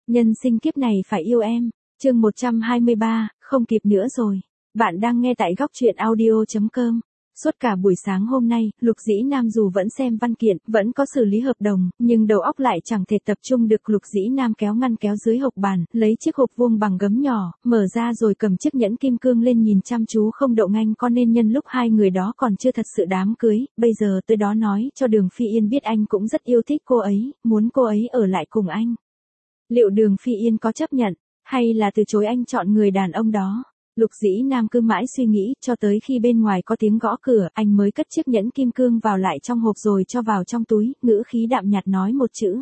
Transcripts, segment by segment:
Nhân sinh kiếp này phải yêu em. Chương 123, không kịp nữa rồi. Bạn đang nghe tại góc truyện audio.com. Suốt cả buổi sáng hôm nay, Lục Dĩ Nam dù vẫn xem văn kiện, vẫn có xử lý hợp đồng, nhưng đầu óc lại chẳng thể tập trung được. Lục Dĩ Nam kéo ngăn kéo dưới hộc bàn, lấy chiếc hộp vuông bằng gấm nhỏ, mở ra rồi cầm chiếc nhẫn kim cương lên nhìn chăm chú. Không đậu nganh con nên nhân lúc hai người đó còn chưa thật sự đám cưới, bây giờ tôi đó nói cho Đường Phi Yên biết anh cũng rất yêu thích cô ấy, muốn cô ấy ở lại cùng anh. Liệu Đường Phi Yên có chấp nhận, hay là từ chối anh chọn người đàn ông đó? Lục Dĩ Nam cứ mãi suy nghĩ, cho tới khi bên ngoài có tiếng gõ cửa, anh mới cất chiếc nhẫn kim cương vào lại trong hộp rồi cho vào trong túi, ngữ khí đạm nhạt nói một chữ.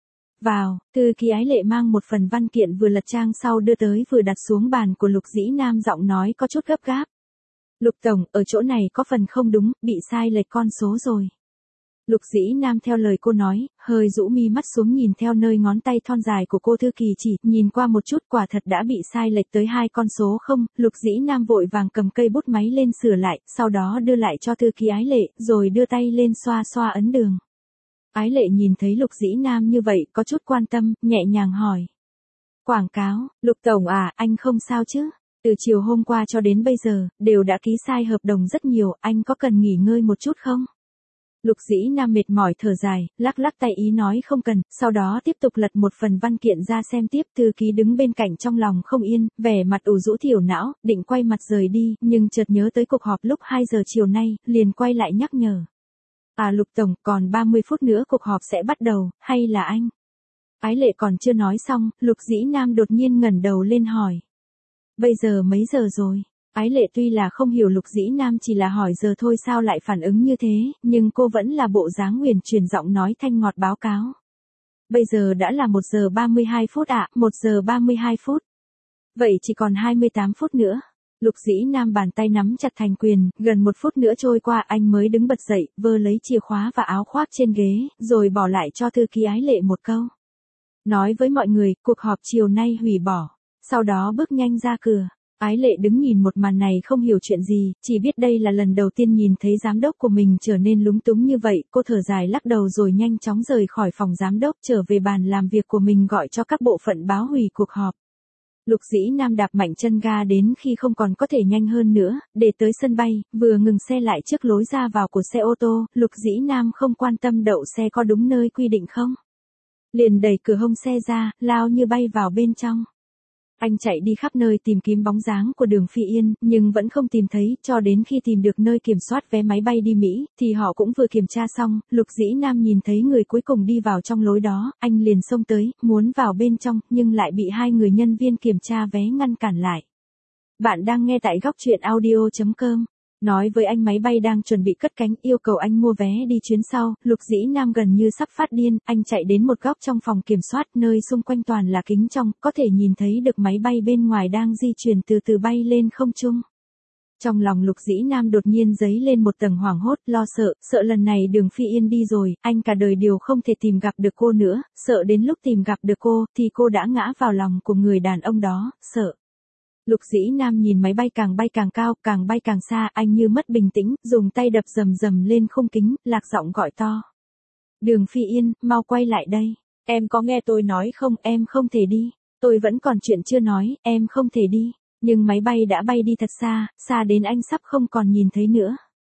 Vào. Thư ký Ái Lệ mang một phần văn kiện vừa lật trang sau đưa tới vừa đặt xuống bàn của Lục Dĩ Nam, giọng nói có chút gấp gáp. Lục tổng, ở chỗ này có phần không đúng, bị sai lệch con số rồi. Lục Dĩ Nam theo lời cô nói, hơi rũ mi mắt xuống nhìn theo nơi ngón tay thon dài của cô thư kỳ chỉ, nhìn qua một chút quả thật đã bị sai lệch tới 2 con số không. Lục Dĩ Nam vội vàng cầm cây bút máy lên sửa lại, sau đó đưa lại cho thư ký Ái Lệ, rồi đưa tay lên xoa xoa ấn đường. Ái Lệ nhìn thấy Lục Dĩ Nam như vậy, có chút quan tâm, nhẹ nhàng hỏi. Quảng cáo, Lục tổng à, anh không sao chứ? Từ chiều hôm qua cho đến bây giờ, đều đã ký sai hợp đồng rất nhiều, anh có cần nghỉ ngơi một chút không? Lục Dĩ Nam mệt mỏi thở dài, lắc lắc tay ý nói không cần, sau đó tiếp tục lật một phần văn kiện ra xem tiếp. Thư ký đứng bên cạnh trong lòng không yên, vẻ mặt ủ rũ thiểu não, định quay mặt rời đi, nhưng chợt nhớ tới cuộc họp lúc 2 giờ chiều nay, liền quay lại nhắc nhở. À Lục tổng, còn 30 phút nữa cuộc họp sẽ bắt đầu, hay là anh? Ái Lệ còn chưa nói xong, Lục Dĩ Nam đột nhiên ngẩng đầu lên hỏi. Bây giờ mấy giờ rồi? Ái Lệ tuy là không hiểu Lục Dĩ Nam chỉ là hỏi giờ thôi sao lại phản ứng như thế, nhưng cô vẫn là bộ dáng huyền chuyển giọng nói thanh ngọt báo cáo. Bây giờ đã là 1 giờ 32 phút ạ, 1 giờ 32 phút. Vậy chỉ còn 28 phút nữa. Lục Dĩ Nam bàn tay nắm chặt thành quyền, gần 1 phút nữa trôi qua anh mới đứng bật dậy, vơ lấy chìa khóa và áo khoác trên ghế, rồi bỏ lại cho thư ký Ái Lệ một câu. Nói với mọi người, cuộc họp chiều nay hủy bỏ. Sau đó bước nhanh ra cửa. Ái Lệ đứng nhìn một màn này không hiểu chuyện gì, chỉ biết đây là lần đầu tiên nhìn thấy giám đốc của mình trở nên lúng túng như vậy. Cô thở dài lắc đầu rồi nhanh chóng rời khỏi phòng giám đốc, trở về bàn làm việc của mình gọi cho các bộ phận báo hủy cuộc họp. Lục Dĩ Nam đạp mạnh chân ga đến khi không còn có thể nhanh hơn nữa, để tới sân bay, vừa ngừng xe lại trước lối ra vào của xe ô tô. Lục Dĩ Nam không quan tâm đậu xe có đúng nơi quy định không. Liền đẩy cửa hông xe ra, lao như bay vào bên trong. Anh chạy đi khắp nơi tìm kiếm bóng dáng của Đường Phi Yên, nhưng vẫn không tìm thấy, cho đến khi tìm được nơi kiểm soát vé máy bay đi Mỹ, thì họ cũng vừa kiểm tra xong. Lục Dĩ Nam nhìn thấy người cuối cùng đi vào trong lối đó, anh liền xông tới, muốn vào bên trong, nhưng lại bị 2 người nhân viên kiểm tra vé ngăn cản lại. Bạn đang nghe tại góc truyện audio.com. Nói với anh máy bay đang chuẩn bị cất cánh, yêu cầu anh mua vé đi chuyến sau. Lục Dĩ Nam gần như sắp phát điên, anh chạy đến một góc trong phòng kiểm soát, nơi xung quanh toàn là kính trong, có thể nhìn thấy được máy bay bên ngoài đang di chuyển từ từ bay lên không trung. Trong lòng Lục Dĩ Nam đột nhiên dấy lên một tầng hoảng hốt, lo sợ, sợ lần này Đường Phi Yên đi rồi, anh cả đời đều không thể tìm gặp được cô nữa, sợ đến lúc tìm gặp được cô, thì cô đã ngã vào lòng của người đàn ông đó, sợ. Lục Dĩ Nam nhìn máy bay càng bay càng cao, càng bay càng xa, anh như mất bình tĩnh, dùng tay đập rầm rầm lên khung kính, lạc giọng gọi to. Đường Phi Yên, mau quay lại đây. Em có nghe tôi nói không, em không thể đi. Tôi vẫn còn chuyện chưa nói, em không thể đi. Nhưng máy bay đã bay đi thật xa, xa đến anh sắp không còn nhìn thấy nữa.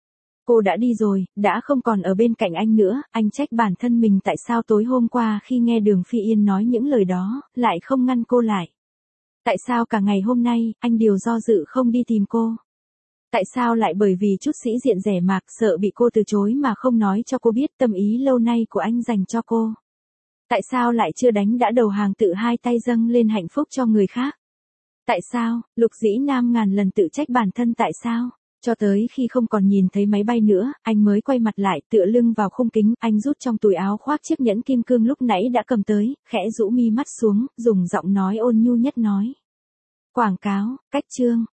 Cô đã đi rồi, đã không còn ở bên cạnh anh nữa, anh trách bản thân mình tại sao tối hôm qua khi nghe Đường Phi Yên nói những lời đó, lại không ngăn cô lại. Tại sao cả ngày hôm nay, anh đều do dự không đi tìm cô? Tại sao lại bởi vì chút sĩ diện rẻ mạt, sợ bị cô từ chối mà không nói cho cô biết tâm ý lâu nay của anh dành cho cô? Tại sao lại chưa đánh đã đầu hàng tự hai tay dâng lên hạnh phúc cho người khác? Tại sao? Lục Dĩ Nam ngàn lần tự trách bản thân tại sao? Cho tới khi không còn nhìn thấy máy bay nữa, anh mới quay mặt lại, tựa lưng vào khung kính, anh rút trong túi áo khoác chiếc nhẫn kim cương lúc nãy đã cầm tới, khẽ rũ mi mắt xuống, dùng giọng nói ôn nhu nhất nói. Quảng cáo, cách chương,